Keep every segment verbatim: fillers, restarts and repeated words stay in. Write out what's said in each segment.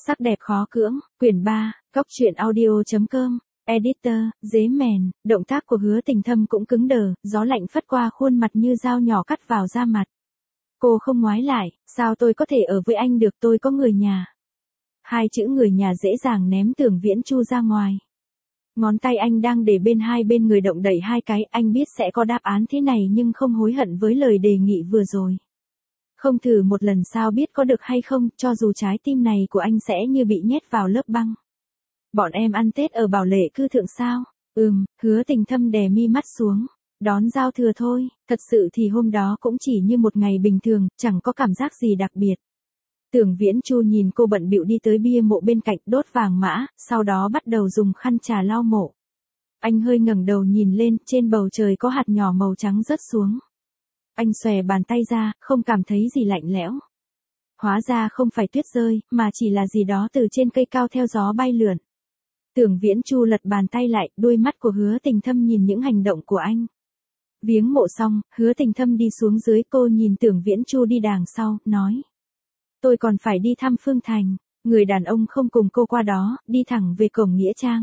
Sắc đẹp khó cưỡng, quyển ba, Cóc truyện audio.com, editor, dế mèn, động tác của Hứa Tình Thâm cũng cứng đờ, gió lạnh phất qua khuôn mặt như dao nhỏ cắt vào da mặt. Cô không ngoái lại, sao tôi có thể ở với anh được, tôi có người nhà. Hai chữ người nhà dễ dàng ném Tưởng Viễn Chu ra ngoài. Ngón tay anh đang để bên hai bên người động đẩy hai cái, anh biết sẽ có đáp án thế này nhưng không hối hận với lời đề nghị vừa rồi. Không thử một lần sao biết có được hay không, cho dù trái tim này của anh sẽ như bị nhét vào lớp băng. Bọn em ăn Tết ở Bảo Lệ Cư Thượng sao? Ừm, Hứa Tình Thâm đè mi mắt xuống. Đón giao thừa thôi, thật sự thì hôm đó cũng chỉ như một ngày bình thường, chẳng có cảm giác gì đặc biệt. Tưởng Viễn Chu nhìn cô bận bịu đi tới bia mộ bên cạnh đốt vàng mã, sau đó bắt đầu dùng khăn trà lau mộ. Anh hơi ngẩng đầu nhìn lên, trên bầu trời có hạt nhỏ màu trắng rớt xuống. Anh xòe bàn tay ra, không cảm thấy gì lạnh lẽo. Hóa ra không phải tuyết rơi, mà chỉ là gì đó từ trên cây cao theo gió bay lượn. Tưởng Viễn Chu lật bàn tay lại, đôi mắt của Hứa Tình Thâm nhìn những hành động của anh. Viếng mộ xong, Hứa Tình Thâm đi xuống dưới, cô nhìn Tưởng Viễn Chu đi đằng sau, nói. Tôi còn phải đi thăm Phương Thành, người đàn ông không cùng cô qua đó, đi thẳng về cổng Nghĩa Trang.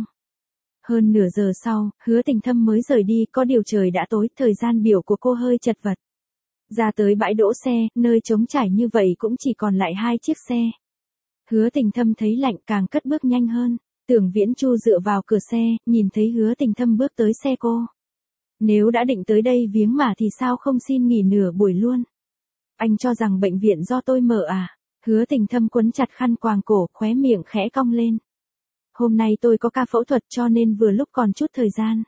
Hơn nửa giờ sau, Hứa Tình Thâm mới rời đi, có điều trời đã tối, thời gian biểu của cô hơi chật vật. Ra tới bãi đỗ xe, nơi trống trải như vậy cũng chỉ còn lại hai chiếc xe. Hứa Tình Thâm thấy lạnh càng cất bước nhanh hơn. Tưởng Viễn Chu dựa vào cửa xe, nhìn thấy Hứa Tình Thâm bước tới xe cô. Nếu đã định tới đây viếng mà thì sao không xin nghỉ nửa buổi luôn? Anh cho rằng bệnh viện do tôi mở à? Hứa Tình Thâm quấn chặt khăn quàng cổ, khóe miệng khẽ cong lên. Hôm nay tôi có ca phẫu thuật cho nên vừa lúc còn chút thời gian.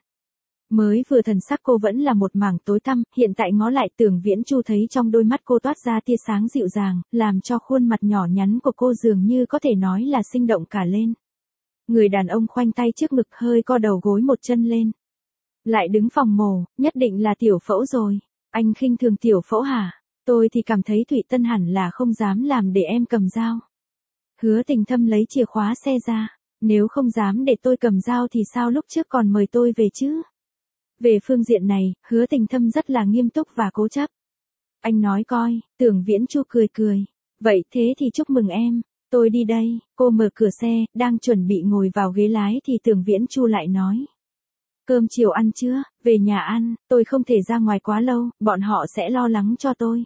Mới vừa thần sắc cô vẫn là một mảng tối tăm, hiện tại ngó lại Tưởng Viễn Chu thấy trong đôi mắt cô toát ra tia sáng dịu dàng, làm cho khuôn mặt nhỏ nhắn của cô dường như có thể nói là sinh động cả lên. Người đàn ông khoanh tay trước ngực hơi co đầu gối một chân lên. Lại đứng phòng mổ, nhất định là tiểu phẫu rồi. Anh khinh thường tiểu phẫu hả? Tôi thì cảm thấy Thụy Tân hẳn là không dám làm để em cầm dao. Hứa Tình Thâm lấy chìa khóa xe ra. Nếu không dám để tôi cầm dao thì sao lúc trước còn mời tôi về chứ? Về phương diện này, Hứa Tình Thâm rất là nghiêm túc và cố chấp. Anh nói coi, Tưởng Viễn Chu cười cười. Vậy thế thì chúc mừng em. Tôi đi đây, cô mở cửa xe, đang chuẩn bị ngồi vào ghế lái thì Tưởng Viễn Chu lại nói. Cơm chiều ăn chưa, về nhà ăn, tôi không thể ra ngoài quá lâu, bọn họ sẽ lo lắng cho tôi.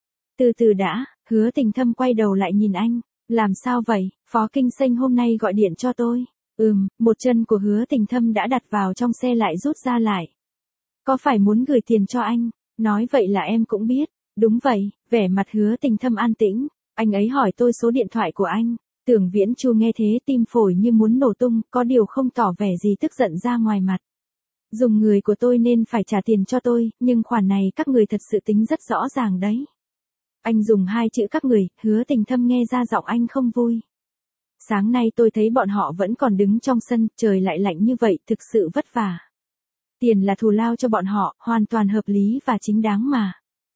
Từ từ đã, Hứa Tình Thâm quay đầu lại nhìn anh, làm sao vậy, Phó Kinh Xanh hôm nay gọi điện cho tôi. Ừm, một chân của Hứa Tình Thâm đã đặt vào trong xe lại rút ra lại. Có phải muốn gửi tiền cho anh, nói vậy là em cũng biết, đúng vậy, vẻ mặt Hứa Tình Thâm an tĩnh. Anh ấy hỏi tôi số điện thoại của anh. Tưởng Viễn Chu nghe thế tim phổi như muốn nổ tung, có điều không tỏ vẻ gì tức giận ra ngoài mặt. Dùng người của tôi nên phải trả tiền cho tôi, nhưng khoản này các người thật sự tính rất rõ ràng đấy. Anh dùng hai chữ các người, Hứa Tình Thâm nghe ra giọng anh không vui. Sáng nay tôi thấy bọn họ vẫn còn đứng trong sân, trời lại lạnh như vậy, thực sự vất vả. Tiền là thù lao cho bọn họ, hoàn toàn hợp lý và chính đáng mà.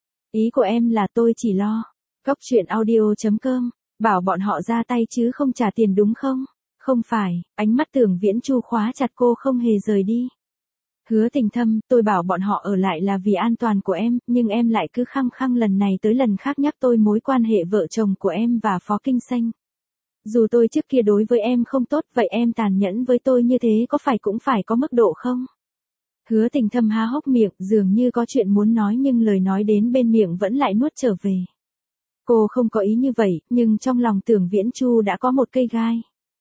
Ý của em là tôi chỉ lo. Cóc truyện audio.com, bảo bọn họ ra tay chứ không trả tiền đúng không? Không phải, ánh mắt Tưởng Viễn Chu khóa chặt cô không hề rời đi. Hứa Tình Thâm, tôi bảo bọn họ ở lại là vì an toàn của em, nhưng em lại cứ khăng khăng lần này tới lần khác nhắc tôi mối quan hệ vợ chồng của em và Phó Kinh Xanh. Dù tôi trước kia đối với em không tốt, vậy em tàn nhẫn với tôi như thế có phải cũng phải có mức độ không? Hứa Tình Thâm há hốc miệng, dường như có chuyện muốn nói nhưng lời nói đến bên miệng vẫn lại nuốt trở về. Cô không có ý như vậy, nhưng trong lòng Tưởng Viễn Chu đã có một cây gai.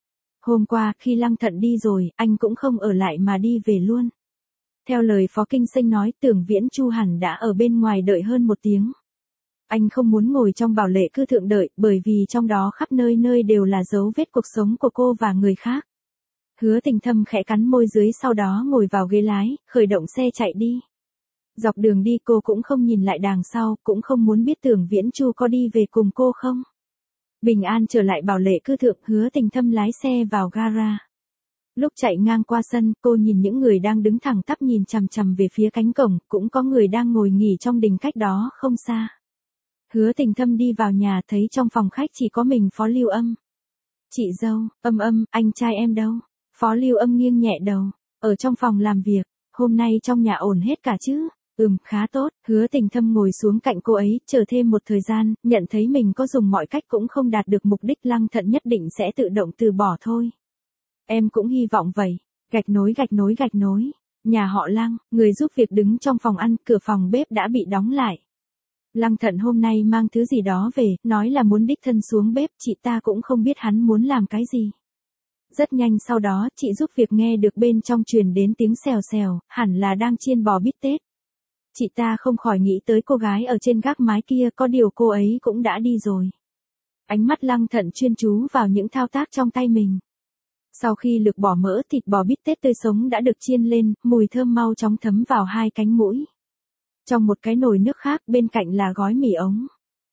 Hôm qua, khi Lăng Thận đi rồi, anh cũng không ở lại mà đi về luôn. Theo lời Phó Kinh Xanh nói, Tưởng Viễn Chu hẳn đã ở bên ngoài đợi hơn một tiếng. Anh không muốn ngồi trong Bảo Lệ Cư Thượng đợi, bởi vì trong đó khắp nơi nơi đều là dấu vết cuộc sống của cô và người khác. Hứa Tình Thâm khẽ cắn môi dưới, sau đó ngồi vào ghế lái, khởi động xe chạy đi. Dọc đường đi cô cũng không nhìn lại đằng sau, cũng không muốn biết Tưởng Viễn Chu có đi về cùng cô không. Bình an trở lại Bảo Lệ Cư Thượng, Hứa Tình Thâm lái xe vào gara. Lúc chạy ngang qua sân, cô nhìn những người đang đứng thẳng tắp nhìn chằm chằm về phía cánh cổng, cũng có người đang ngồi nghỉ trong đình cách đó không xa. Hứa Tình Thâm đi vào nhà thấy trong phòng khách chỉ có mình Phó Lưu Âm. Chị dâu, Âm Âm, anh trai em đâu? Phó Lưu Âm nghiêng nhẹ đầu, ở trong phòng làm việc, hôm nay trong nhà ổn hết cả chứ? Ừm, khá tốt, Hứa Tình Thâm ngồi xuống cạnh cô ấy, chờ thêm một thời gian, nhận thấy mình có dùng mọi cách cũng không đạt được mục đích, Lăng Thận nhất định sẽ tự động từ bỏ thôi. Em cũng hy vọng vậy. Gạch nối gạch nối gạch nối. Nhà họ Lăng, người giúp việc đứng trong phòng ăn, cửa phòng bếp đã bị đóng lại. Lăng Thận hôm nay mang thứ gì đó về, nói là muốn đích thân xuống bếp, chị ta cũng không biết hắn muốn làm cái gì. Rất nhanh sau đó, chị giúp việc nghe được bên trong truyền đến tiếng xèo xèo, hẳn là đang chiên bò bít tết. Chị ta không khỏi nghĩ tới cô gái ở trên gác mái kia, có điều cô ấy cũng đã đi rồi. Ánh mắt Lăng Thận chuyên chú vào những thao tác trong tay mình. Sau khi lược bỏ mỡ, thịt bò bít tết tươi sống đã được chiên lên, mùi thơm mau chóng thấm vào hai cánh mũi. Trong một cái nồi nước khác, bên cạnh là gói mì ống.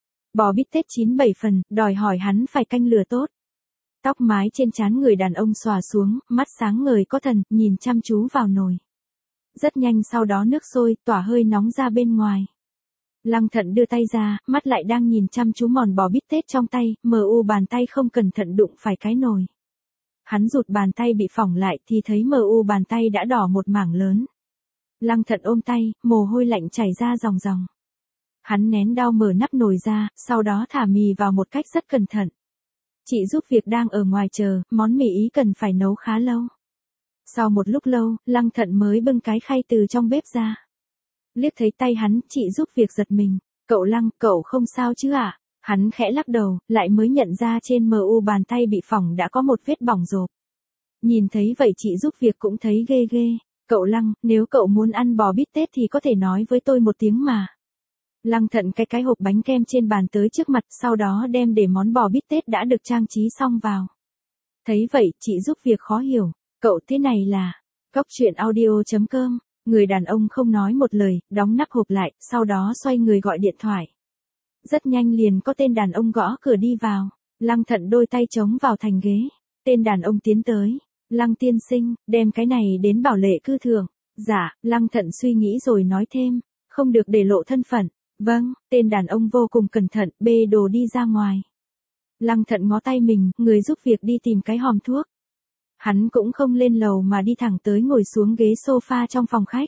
Bò bít tết chín bảy phần, đòi hỏi hắn phải canh lửa tốt. Tóc mái trên trán người đàn ông xòa xuống, mắt sáng ngời có thần, nhìn chăm chú vào nồi. Rất nhanh sau đó nước sôi, tỏa hơi nóng ra bên ngoài. Lăng Thận đưa tay ra, mắt lại đang nhìn chăm chú mòn bò bít tết trong tay, mờ u bàn tay không cẩn thận đụng phải cái nồi. Hắn rụt bàn tay bị phỏng lại thì thấy mờ u bàn tay đã đỏ một mảng lớn. Lăng Thận ôm tay, mồ hôi lạnh chảy ra ròng ròng. Hắn nén đau mở nắp nồi ra, sau đó thả mì vào một cách rất cẩn thận. Chị giúp việc đang ở ngoài chờ, món mì Ý cần phải nấu khá lâu. Sau một lúc lâu, Lăng Thận mới bưng cái khay từ trong bếp ra. Liếc thấy tay hắn, chị giúp việc giật mình. Cậu Lăng, cậu không sao chứ ạ? À? Hắn khẽ lắc đầu, lại mới nhận ra trên mờ u bàn tay bị phỏng đã có một vết bỏng rộp. Nhìn thấy vậy chị giúp việc cũng thấy ghê ghê. Cậu Lăng, nếu cậu muốn ăn bò bít tết thì có thể nói với tôi một tiếng mà. Lăng Thận cái cái hộp bánh kem trên bàn tới trước mặt, sau đó đem để món bò bít tết đã được trang trí xong vào. Thấy vậy, chị giúp việc khó hiểu. Cậu thế này là... Góc truyện audio chấm com. Người đàn ông không nói một lời, đóng nắp hộp lại, sau đó xoay người gọi điện thoại. Rất nhanh liền có tên đàn ông gõ cửa đi vào. Lăng Thận đôi tay chống vào thành ghế. Tên đàn ông tiến tới. Lăng tiên sinh, đem cái này đến bảo lệ cư thượng. Dạ, Lăng Thận suy nghĩ rồi nói thêm. Không được để lộ thân phận. Vâng, tên đàn ông vô cùng cẩn thận, bê đồ đi ra ngoài. Lăng Thận ngó tay mình, người giúp việc đi tìm cái hòm thuốc. Hắn cũng không lên lầu mà đi thẳng tới ngồi xuống ghế sofa trong phòng khách.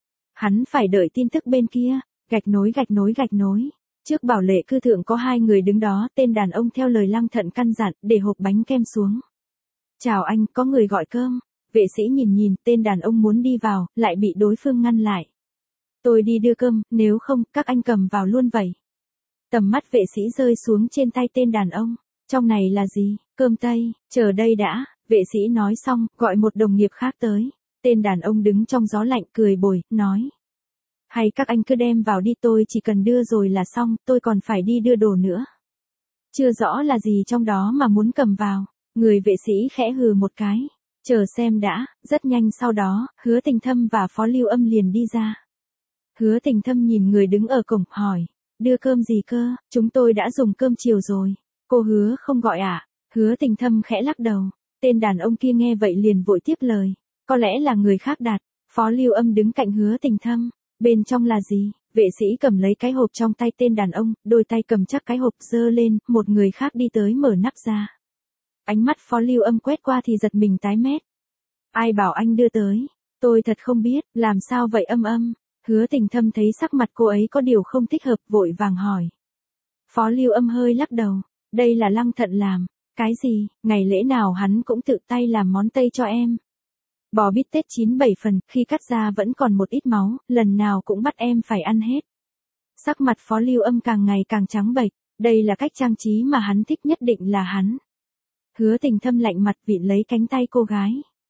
Hắn phải đợi tin tức bên kia, gạch nối gạch nối gạch nối. Trước bảo lệ cư thượng có hai người đứng đó, tên đàn ông theo lời Lăng Thận căn dặn, để hộp bánh kem xuống. Chào anh, có người gọi cơm. Vệ sĩ nhìn nhìn, tên đàn ông muốn đi vào, lại bị đối phương ngăn lại. Tôi đi đưa cơm, nếu không, các anh cầm vào luôn vậy. Tầm mắt vệ sĩ rơi xuống trên tay tên đàn ông. Trong này là gì? Cơm Tây, chờ đây đã. Vệ sĩ nói xong, gọi một đồng nghiệp khác tới. Tên đàn ông đứng trong gió lạnh cười bồi, nói. Hay các anh cứ đem vào đi, tôi chỉ cần đưa rồi là xong, tôi còn phải đi đưa đồ nữa. Chưa rõ là gì trong đó mà muốn cầm vào. Người vệ sĩ khẽ hừ một cái. Chờ xem đã, rất nhanh sau đó, Hứa Tình Thâm và Phó Lưu Âm liền đi ra. Hứa Tình Thâm nhìn người đứng ở cổng, hỏi. Đưa cơm gì cơ, chúng tôi đã dùng cơm chiều rồi. Cô Hứa không gọi à? Hứa Tình Thâm khẽ lắc đầu. Tên đàn ông kia nghe vậy liền vội tiếp lời. Có lẽ là người khác đặt. Phó Lưu Âm đứng cạnh Hứa Tình Thâm. Bên trong là gì? Vệ sĩ cầm lấy cái hộp trong tay tên đàn ông, đôi tay cầm chắc cái hộp giơ lên, một người khác đi tới mở nắp ra. Ánh mắt Phó Lưu Âm quét qua thì giật mình tái mét. Ai bảo anh đưa tới? Tôi thật không biết, làm sao vậy Âm Âm? Hứa Tình Thâm thấy sắc mặt cô ấy có điều không thích hợp, vội vàng hỏi. Phó Lưu Âm hơi lắc đầu. Đây là Lăng Thận làm. Cái gì, ngày lễ nào hắn cũng tự tay làm món Tây cho em. Bò bít tết chín bảy phần, khi cắt ra vẫn còn một ít máu, lần nào cũng bắt em phải ăn hết. Sắc mặt Phó Lưu Âm càng ngày càng trắng bệch, đây là cách trang trí mà hắn thích, nhất định là hắn. Hứa Tình Thâm lạnh mặt vịn lấy cánh tay cô gái.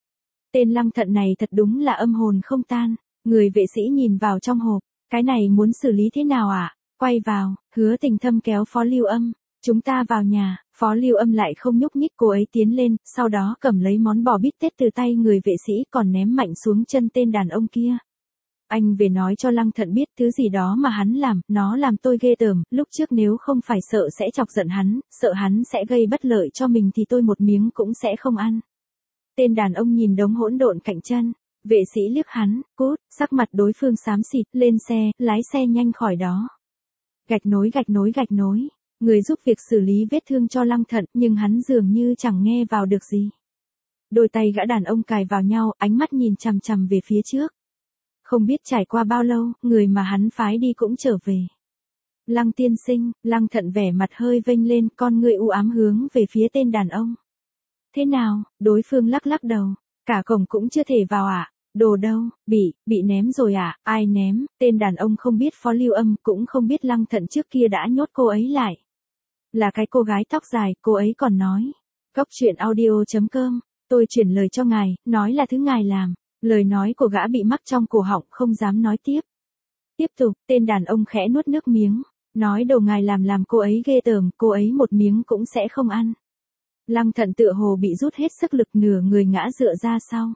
Tên Lăng Thận này thật đúng là âm hồn không tan. Người vệ sĩ nhìn vào trong hộp, cái này muốn xử lý thế nào ạ? À? Quay vào, Hứa Tình Thâm kéo Phó Lưu Âm. Chúng ta vào nhà. Phó Lưu Âm lại không nhúc nhích, cô ấy tiến lên, sau đó cầm lấy món bò bít tết từ tay người vệ sĩ còn ném mạnh xuống chân tên đàn ông kia. Anh về nói cho Lăng Thận biết thứ gì đó mà hắn làm, nó làm tôi ghê tởm, lúc trước nếu không phải sợ sẽ chọc giận hắn, sợ hắn sẽ gây bất lợi cho mình thì tôi một miếng cũng sẽ không ăn. Tên đàn ông nhìn đống hỗn độn cạnh chân, vệ sĩ liếc hắn, cút, sắc mặt đối phương xám xịt, lên xe, lái xe nhanh khỏi đó. Gạch nối gạch nối gạch nối. Người giúp việc xử lý vết thương cho Lăng Thận, nhưng hắn dường như chẳng nghe vào được gì. Đôi tay gã đàn ông cài vào nhau, ánh mắt nhìn chằm chằm về phía trước. Không biết trải qua bao lâu, người mà hắn phái đi cũng trở về. Lăng tiên sinh, Lăng Thận vẻ mặt hơi vênh lên, con ngươi u ám hướng về phía tên đàn ông. Thế nào, đối phương lắc lắc đầu, cả cổng cũng chưa thể vào ạ. À? Đồ đâu, bị, bị ném rồi à, ai ném, tên đàn ông không biết Phó Lưu Âm cũng không biết Lăng Thận trước kia đã nhốt cô ấy lại. Là cái cô gái tóc dài, cô ấy còn nói. Cốc truyện audio chấm com, tôi chuyển lời cho ngài, nói là thứ ngài làm. Lời nói của gã bị mắc trong cổ họng không dám nói tiếp. Tiếp tục, tên đàn ông khẽ nuốt nước miếng. Nói đồ ngài làm làm cô ấy ghê tởm, cô ấy một miếng cũng sẽ không ăn. Lăng Thận tựa hồ bị rút hết sức lực nửa người ngã dựa ra sau.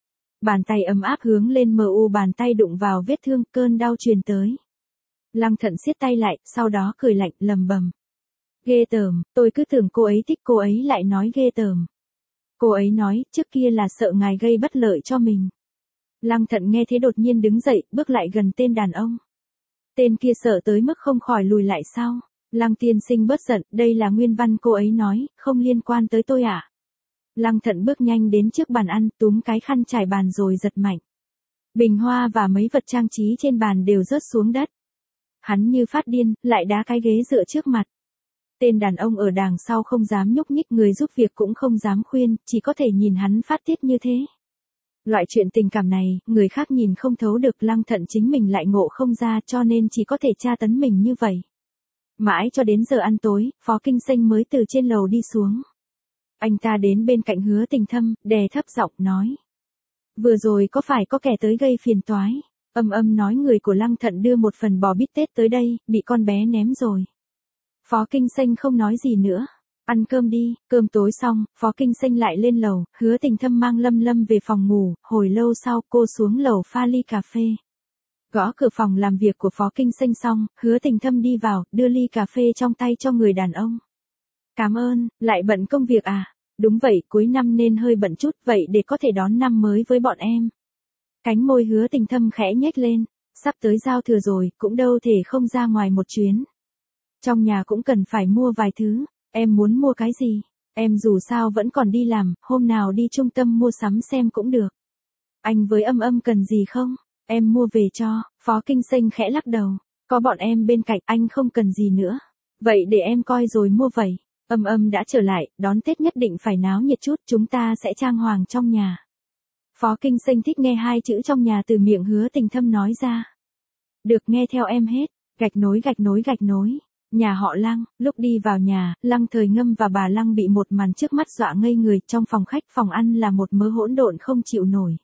Bàn tay ấm áp hướng lên mờ u bàn tay đụng vào vết thương cơn đau truyền tới. Lăng Thận siết tay lại, sau đó cười lạnh lầm bầm. Ghê tởm, tôi cứ tưởng cô ấy thích cô ấy lại nói ghê tởm. Cô ấy nói, trước kia là sợ ngài gây bất lợi cho mình. Lăng Thận nghe thế đột nhiên đứng dậy, bước lại gần tên đàn ông. Tên kia sợ tới mức không khỏi lùi lại sau. Lăng tiên sinh bớt giận, đây là nguyên văn cô ấy nói, không liên quan tới tôi ạ. À? Lăng Thận bước nhanh đến trước bàn ăn, túm cái khăn trải bàn rồi giật mạnh. Bình hoa và mấy vật trang trí trên bàn đều rớt xuống đất. Hắn như phát điên, lại đá cái ghế dựa trước mặt. Tên đàn ông ở đằng sau không dám nhúc nhích, người giúp việc cũng không dám khuyên, chỉ có thể nhìn hắn phát tiết như thế. Loại chuyện tình cảm này, người khác nhìn không thấu được, Lăng Thận chính mình lại ngộ không ra, cho nên chỉ có thể tra tấn mình như vậy. Mãi cho đến giờ ăn tối, Phó Kinh Xanh mới từ trên lầu đi xuống. Anh ta đến bên cạnh Hứa Tình Thâm, đè thấp giọng nói. Vừa rồi có phải có kẻ tới gây phiền toái? Âm âm nói người của Lăng Thận đưa một phần bò bít tết tới đây, bị con bé ném rồi. Phó Kinh Xanh không nói gì nữa. Ăn cơm đi, cơm tối xong, Phó Kinh Xanh lại lên lầu, Hứa Tình Thâm mang Lâm Lâm về phòng ngủ, hồi lâu sau cô xuống lầu pha ly cà phê. Gõ cửa phòng làm việc của Phó Kinh Xanh xong, Hứa Tình Thâm đi vào, đưa ly cà phê trong tay cho người đàn ông. Cảm ơn, lại bận công việc à? Đúng vậy, cuối năm nên hơi bận chút, vậy để có thể đón năm mới với bọn em. Cánh môi Hứa Tình Thâm khẽ nhếch lên, sắp tới giao thừa rồi, cũng đâu thể không ra ngoài một chuyến. Trong nhà cũng cần phải mua vài thứ, em muốn mua cái gì? Em dù sao vẫn còn đi làm, hôm nào đi trung tâm mua sắm xem cũng được. Anh với Âm Âm cần gì không? Em mua về cho. Phó Kinh Xanh khẽ lắc đầu. Có bọn em bên cạnh, anh không cần gì nữa. Vậy để em coi rồi mua vậy. Âm Âm đã trở lại, đón Tết nhất định phải náo nhiệt chút, chúng ta sẽ trang hoàng trong nhà. Phó Kinh Xanh thích nghe hai chữ trong nhà từ miệng Hứa Tình Thâm nói ra. Được, nghe theo em hết. Gạch nối gạch nối gạch nối. Nhà họ Lăng, lúc đi vào nhà, Lăng Thời Ngâm và bà Lăng bị một màn trước mắt dọa ngây người, trong phòng khách phòng ăn là một mớ hỗn độn không chịu nổi.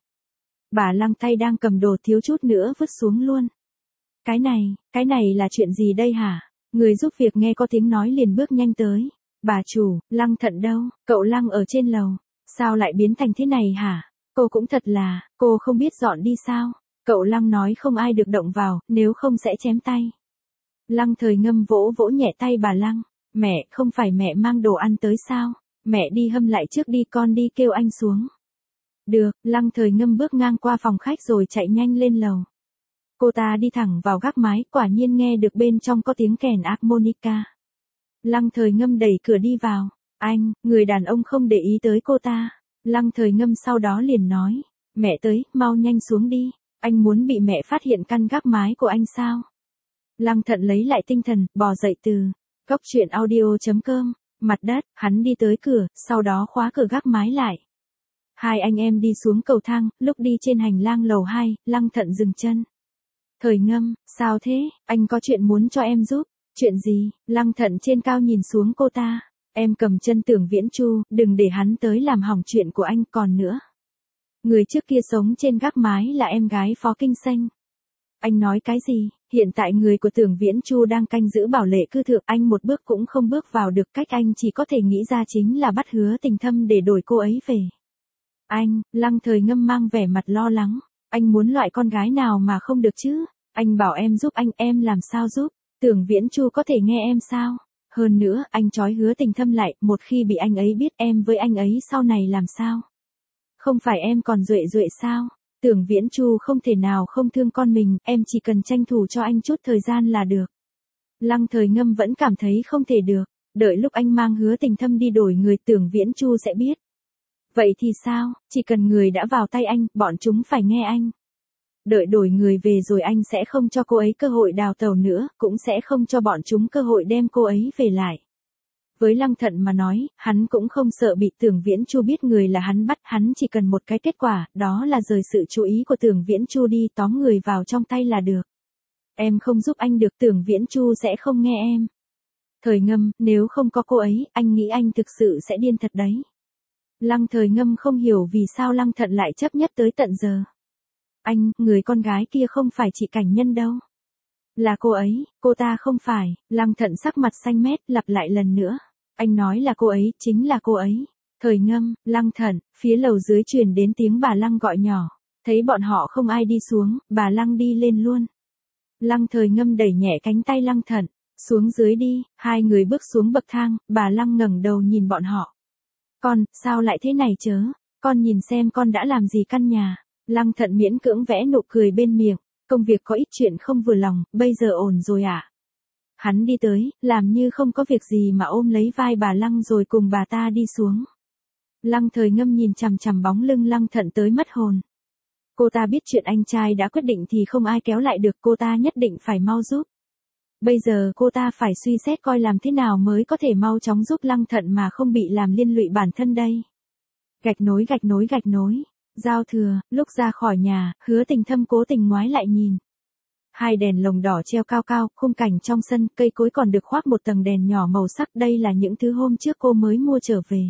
Bà Lăng tay đang cầm đồ thiếu chút nữa vứt xuống luôn. Cái này, cái này là chuyện gì đây hả? Người giúp việc nghe có tiếng nói liền bước nhanh tới. Bà chủ, Lăng Thận đâu? Cậu Lăng ở trên lầu. Sao lại biến thành thế này hả? Cô cũng thật là, cô không biết dọn đi sao? Cậu Lăng nói không ai được động vào, nếu không sẽ chém tay. Lăng Thời Ngâm vỗ vỗ nhẹ tay bà Lăng. Mẹ, không phải mẹ mang đồ ăn tới sao? Mẹ đi hâm lại trước đi, con đi kêu anh xuống. Được, Lăng Thời Ngâm bước ngang qua phòng khách rồi chạy nhanh lên lầu. Cô ta đi thẳng vào gác mái, quả nhiên nghe được bên trong có tiếng kèn harmonica. Lăng Thời Ngâm đẩy cửa đi vào. Anh, người đàn ông không để ý tới cô ta. Lăng Thời Ngâm sau đó liền nói. Mẹ tới, mau nhanh xuống đi. Anh muốn bị mẹ phát hiện căn gác mái của anh sao? Lăng Thận lấy lại tinh thần, bò dậy từ cốc truyện audio chấm com, mặt đất, hắn đi tới cửa, sau đó khóa cửa gác mái lại. Hai anh em đi xuống cầu thang, lúc đi trên hành lang lầu hai, Lăng Thận dừng chân. Thời Ngâm, sao thế, anh có chuyện muốn cho em giúp, chuyện gì? Lăng Thận trên cao nhìn xuống cô ta, em cầm chân Tưởng Viễn Chu, đừng để hắn tới làm hỏng chuyện của anh, còn nữa. Người trước kia sống trên gác mái là em gái Phó Kinh Xanh. Anh nói cái gì? Hiện tại người của Tưởng Viễn Chu đang canh giữ bảo lệ cư thượng, anh một bước cũng không bước vào được, cách anh chỉ có thể nghĩ ra chính là bắt Hứa Tình Thâm để đổi cô ấy về. Anh, Lăng Thời Ngâm mang vẻ mặt lo lắng, anh muốn loại con gái nào mà không được chứ? Anh bảo em giúp anh, em làm sao giúp? Tưởng Viễn Chu có thể nghe em sao? Hơn nữa, anh trói Hứa Tình Thâm lại, một khi bị anh ấy biết em với anh ấy sau này làm sao? Không phải em còn duệ duệ sao? Tưởng Viễn Chu không thể nào không thương con mình, em chỉ cần tranh thủ cho anh chút thời gian là được. Lăng Thời Ngâm vẫn cảm thấy không thể được, đợi lúc anh mang Hứa Tình Thâm đi đổi người, Tưởng Viễn Chu sẽ biết. Vậy thì sao, chỉ cần người đã vào tay anh, bọn chúng phải nghe anh. đợi đổi người về rồi anh sẽ không cho cô ấy cơ hội đào tẩu nữa, cũng sẽ không cho bọn chúng cơ hội đem cô ấy về lại. Với Lăng Thận mà nói, hắn cũng không sợ bị Tưởng Viễn Chu biết người là hắn bắt, hắn chỉ cần một cái kết quả, đó là rời sự chú ý của Tưởng Viễn Chu đi, tóm người vào trong tay là được. Em không giúp anh được, Tưởng Viễn Chu sẽ không nghe em. Thời Ngâm, nếu không có cô ấy, anh nghĩ anh thực sự sẽ điên thật đấy. Lăng Thời Ngâm không hiểu vì sao Lăng Thận lại chấp nhất tới tận giờ. Anh, người con gái kia không phải chị Cảnh Nhân đâu. Là cô ấy, cô ta không phải. Lăng Thận sắc mặt xanh mét, lặp lại lần nữa. Anh nói là cô ấy, chính là cô ấy. Thời Ngâm, Lăng Thận, phía lầu dưới truyền đến tiếng bà Lăng gọi nhỏ. Thấy bọn họ không ai đi xuống, bà Lăng đi lên luôn. Lăng Thời Ngâm đẩy nhẹ cánh tay Lăng Thận. Xuống dưới đi, hai người bước xuống bậc thang, bà Lăng ngẩng đầu nhìn bọn họ. Con, sao lại thế này chớ? Con nhìn xem con đã làm gì căn nhà. Lăng Thận miễn cưỡng vẽ nụ cười bên miệng. Công việc có ít chuyện không vừa lòng, bây giờ ổn rồi à? Hắn đi tới, làm như không có việc gì mà ôm lấy vai bà Lăng rồi cùng bà ta đi xuống. Lăng Thời Ngâm nhìn chằm chằm bóng lưng Lăng Thận tới mất hồn. Cô ta biết chuyện anh trai đã quyết định thì không ai kéo lại được, cô ta nhất định phải mau giúp. Bây giờ cô ta phải suy xét coi làm thế nào mới có thể mau chóng giúp Lăng Thận mà không bị làm liên lụy bản thân đây. Gạch nối gạch nối gạch nối. Giao thừa, lúc ra khỏi nhà, Hứa Tình Thâm cố tình ngoái lại nhìn. Hai đèn lồng đỏ treo cao cao, khung cảnh trong sân, cây cối còn được khoác một tầng đèn nhỏ màu sắc, đây là những thứ hôm trước cô mới mua trở về.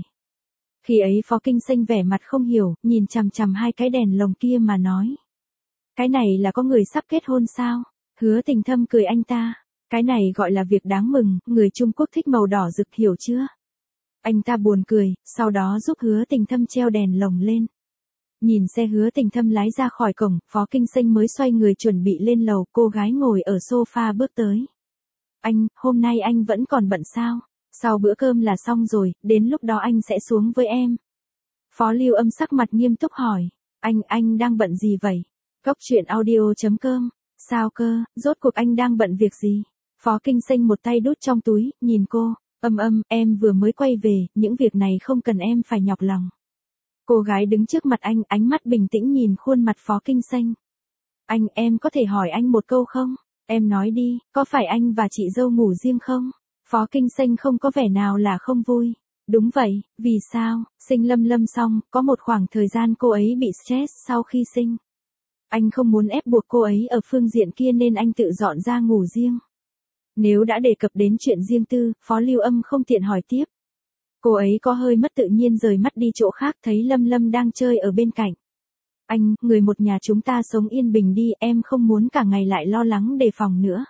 Khi ấy Phó Kinh Xanh vẻ mặt không hiểu, nhìn chằm chằm hai cái đèn lồng kia mà nói. Cái này là có người sắp kết hôn sao? Hứa Tình Thâm cười anh ta. Cái này gọi là việc đáng mừng, người Trung Quốc thích màu đỏ rực hiểu chưa? Anh ta buồn cười, sau đó giúp Hứa Tình Thâm treo đèn lồng lên. Nhìn xe Hứa Tình Thâm lái ra khỏi cổng, Phó Kinh Xanh mới xoay người chuẩn bị lên lầu, cô gái ngồi ở sofa bước tới. Anh, hôm nay anh vẫn còn bận sao? Sau bữa cơm là xong rồi, đến lúc đó anh sẽ xuống với em. Phó Lưu Âm sắc mặt nghiêm túc hỏi. Anh, anh đang bận gì vậy? Cốc truyện audio chấm com. Sao cơ, rốt cuộc anh đang bận việc gì? Phó Kinh Xanh một tay đút trong túi, nhìn cô. Âm âm, em vừa mới quay về, những việc này không cần em phải nhọc lòng. Cô gái đứng trước mặt anh, ánh mắt bình tĩnh nhìn khuôn mặt Phó Kinh Xanh. Anh, em có thể hỏi anh một câu không? Em nói đi, có phải anh và chị dâu ngủ riêng không? Phó Kinh Xanh không có vẻ nào là không vui. Đúng vậy, vì sao? Sinh Lâm Lâm xong, có một khoảng thời gian cô ấy bị stress sau khi sinh. Anh không muốn ép buộc cô ấy ở phương diện kia nên anh tự dọn ra ngủ riêng. Nếu đã đề cập đến chuyện riêng tư, Phó Lưu Âm không tiện hỏi tiếp. Cô ấy có hơi mất tự nhiên rời mắt đi chỗ khác, thấy Lâm Lâm đang chơi ở bên cạnh. Anh, người một nhà chúng ta sống yên bình đi, em không muốn cả ngày lại lo lắng đề phòng nữa.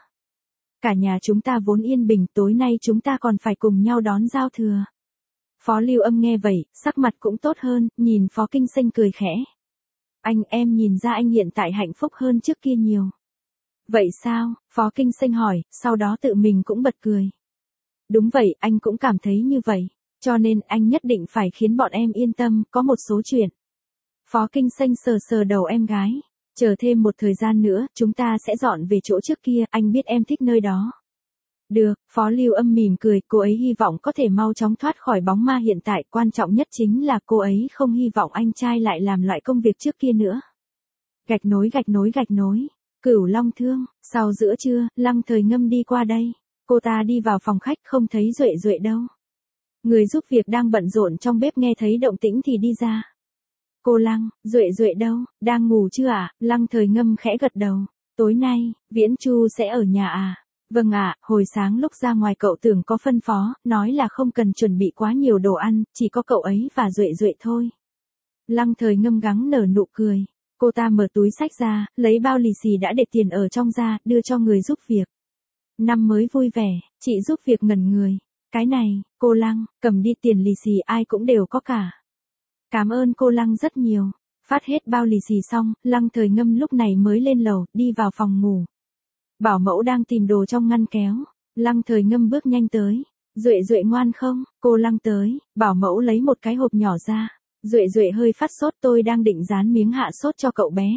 Cả nhà chúng ta vốn yên bình, tối nay chúng ta còn phải cùng nhau đón giao thừa. Phó Lưu Âm nghe vậy, sắc mặt cũng tốt hơn, nhìn Phó Kinh Xanh cười khẽ. Anh, em nhìn ra anh hiện tại hạnh phúc hơn trước kia nhiều. Vậy sao? Phó Kinh Xanh hỏi, sau đó tự mình cũng bật cười. Đúng vậy, anh cũng cảm thấy như vậy. Cho nên anh nhất định phải khiến bọn em yên tâm, có một số chuyện. Phó Kinh Xanh sờ sờ đầu em gái. Chờ thêm một thời gian nữa, chúng ta sẽ dọn về chỗ trước kia, anh biết em thích nơi đó. Được, Phó Lưu Âm mỉm cười, cô ấy hy vọng có thể mau chóng thoát khỏi bóng ma hiện tại, quan trọng nhất chính là cô ấy không hy vọng anh trai lại làm loại công việc trước kia nữa. Gạch nối gạch nối gạch nối. Cửu Long Thương, sau giữa trưa, Lăng Thời Ngâm đi qua đây. Cô ta đi vào phòng khách không thấy Duệ Duệ đâu. Người giúp việc đang bận rộn trong bếp nghe thấy động tĩnh thì đi ra. Cô Lăng, Duệ Duệ đâu, đang ngủ chưa ạ? À? Lăng Thời Ngâm khẽ gật đầu. Tối nay, Viễn Chu sẽ ở nhà à? Vâng ạ, à, hồi sáng lúc ra ngoài cậu Tưởng có phân phó, nói là không cần chuẩn bị quá nhiều đồ ăn, chỉ có cậu ấy và Duệ Duệ thôi. Lăng Thời Ngâm gắng nở nụ cười. Cô ta mở túi xách ra, lấy bao lì xì đã để tiền ở trong ra, đưa cho người giúp việc. Năm mới vui vẻ, chị giúp việc ngẩn người. Cái này, cô Lăng, cầm đi tiền lì xì ai cũng đều có cả. Cảm ơn cô Lăng rất nhiều. Phát hết bao lì xì xong, Lăng Thời Ngâm lúc này mới lên lầu, đi vào phòng ngủ. Bảo mẫu đang tìm đồ trong ngăn kéo. Lăng Thời Ngâm bước nhanh tới. Duệ Duệ ngoan không? Cô Lăng tới, bảo mẫu lấy một cái hộp nhỏ ra. Duệ Duệ hơi phát sốt, tôi đang định dán miếng hạ sốt cho cậu bé.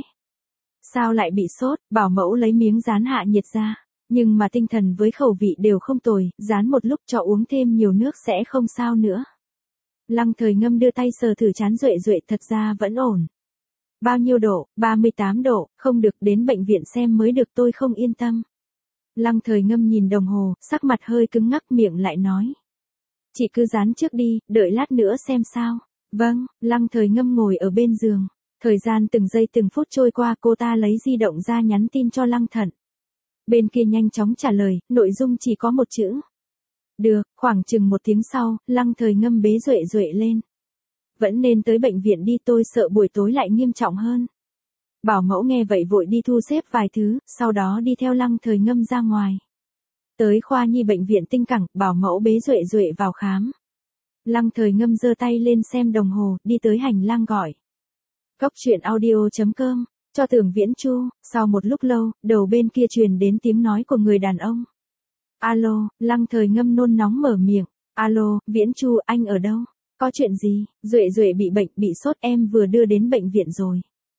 Sao lại bị sốt? Bảo mẫu lấy miếng dán hạ nhiệt ra. Nhưng mà tinh thần với khẩu vị đều không tồi, dán một lúc cho uống thêm nhiều nước sẽ không sao nữa. Lăng Thời Ngâm đưa tay sờ thử trán Duệ Duệ, thật ra vẫn ổn. Bao nhiêu độ? ba mươi tám độ, không được, đến bệnh viện xem mới được, tôi không yên tâm. Lăng Thời Ngâm nhìn đồng hồ, sắc mặt hơi cứng ngắc, miệng lại nói. Chị cứ dán trước đi, đợi lát nữa xem sao. Vâng, Lăng Thời Ngâm ngồi ở bên giường. Thời gian từng giây từng phút trôi qua, cô ta lấy di động ra nhắn tin cho Lăng Thận. Bên kia nhanh chóng trả lời, nội dung chỉ có một chữ. Được, khoảng chừng một tiếng sau, Lăng Thời Ngâm bế Duệ Duệ lên. Vẫn nên tới bệnh viện đi, tôi sợ buổi tối lại nghiêm trọng hơn. Bảo mẫu nghe vậy vội đi thu xếp vài thứ, sau đó đi theo Lăng Thời Ngâm ra ngoài. Tới khoa nhi bệnh viện Tinh Cảng, bảo mẫu bế Duệ Duệ vào khám. Lăng Thời Ngâm giơ tay lên xem đồng hồ, đi tới hành lang gọi. Cốc truyện audio chấm com, cho Tưởng Viễn Chu. Sau một lúc lâu, đầu bên kia truyền đến tiếng nói của người đàn ông. Alo, Lăng Thời Ngâm nôn nóng mở miệng. Alo, Viễn Chu, anh ở đâu? Có chuyện gì? Duệ Duệ bị bệnh, bị sốt, em vừa đưa đến bệnh viện rồi.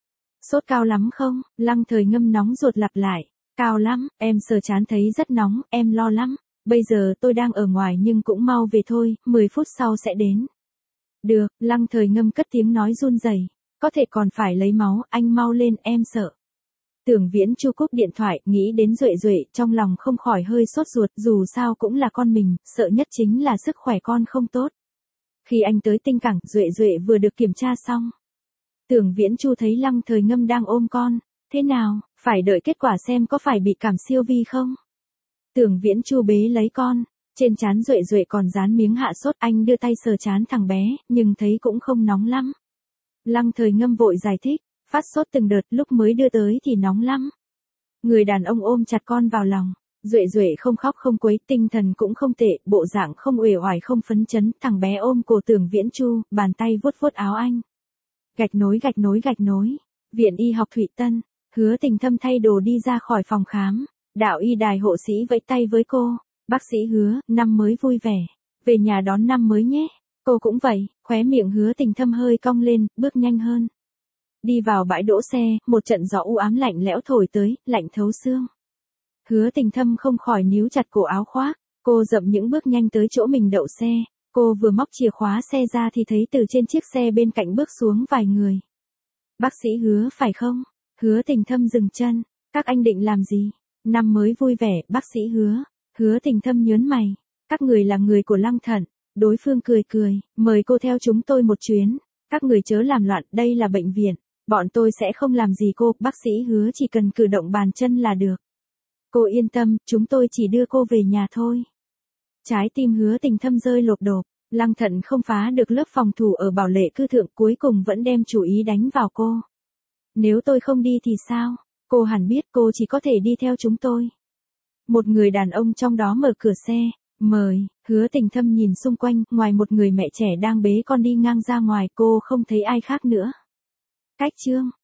Sốt cao lắm không? Lăng Thời Ngâm nóng ruột lặp lại. Cao lắm, em sờ chán thấy rất nóng, em lo lắm. Bây giờ tôi đang ở ngoài nhưng cũng mau về thôi, mười phút sau sẽ đến. Được, Lăng Thời Ngâm cất tiếng nói run rẩy. Có thể còn phải lấy máu, anh mau lên, em sợ. Tưởng Viễn Chu cúp điện thoại, nghĩ đến Duệ Duệ, trong lòng không khỏi hơi sốt ruột, dù sao cũng là con mình, sợ nhất chính là sức khỏe con không tốt. Khi anh tới Tinh Cảng, Duệ Duệ vừa được kiểm tra xong. Tưởng Viễn Chu thấy Lăng Thời Ngâm đang ôm con, thế nào, phải đợi kết quả xem có phải bị cảm siêu vi không? Tưởng Viễn Chu bế lấy con, trên trán Duệ Duệ còn dán miếng hạ sốt, anh đưa tay sờ trán thằng bé, nhưng thấy cũng không nóng lắm. Lăng Thời Ngâm vội giải thích, phát sốt từng đợt, lúc mới đưa tới thì nóng lắm. Người đàn ông ôm chặt con vào lòng, Duệ Duệ không khóc không quấy, tinh thần cũng không tệ, bộ dạng không uể oải không phấn chấn, thằng bé ôm cổ Tưởng Viễn Chu, bàn tay vuốt vuốt áo anh. Gạch nối gạch nối gạch nối, Viện Y học Thụy Tân, Hứa Tình Thâm thay đồ đi ra khỏi phòng khám, đạo y đài hộ sĩ vẫy tay với cô, bác sĩ Hứa, năm mới vui vẻ, về nhà đón năm mới nhé. Cô cũng vậy, khóe miệng Hứa Tình Thâm hơi cong lên, bước nhanh hơn. Đi vào bãi đỗ xe, một trận gió u ám lạnh lẽo thổi tới, lạnh thấu xương. Hứa Tình Thâm không khỏi níu chặt cổ áo khoác, cô dậm những bước nhanh tới chỗ mình đậu xe, cô vừa móc chìa khóa xe ra thì thấy từ trên chiếc xe bên cạnh bước xuống vài người. Bác sĩ Hứa phải không? Hứa Tình Thâm dừng chân, các anh định làm gì? Năm mới vui vẻ, bác sĩ Hứa. Hứa Tình Thâm nhớn mày, các người là người của Lăng Thận. Đối phương cười cười, mời cô theo chúng tôi một chuyến, các người chớ làm loạn, đây là bệnh viện, bọn tôi sẽ không làm gì cô, bác sĩ Hứa chỉ cần cử động bàn chân là được. Cô yên tâm, chúng tôi chỉ đưa cô về nhà thôi. Trái tim Hứa Tình Thâm rơi lột đột, Lăng Thận không phá được lớp phòng thủ ở Bảo Lệ Cư Thượng, cuối cùng vẫn đem chủ ý đánh vào cô. Nếu tôi không đi thì sao? Cô hẳn biết cô chỉ có thể đi theo chúng tôi. Một người đàn ông trong đó mở cửa xe. Mời, Hứa Tình Thâm nhìn xung quanh, ngoài một người mẹ trẻ đang bế con đi ngang ra ngoài, cô không thấy ai khác nữa. Cách chương,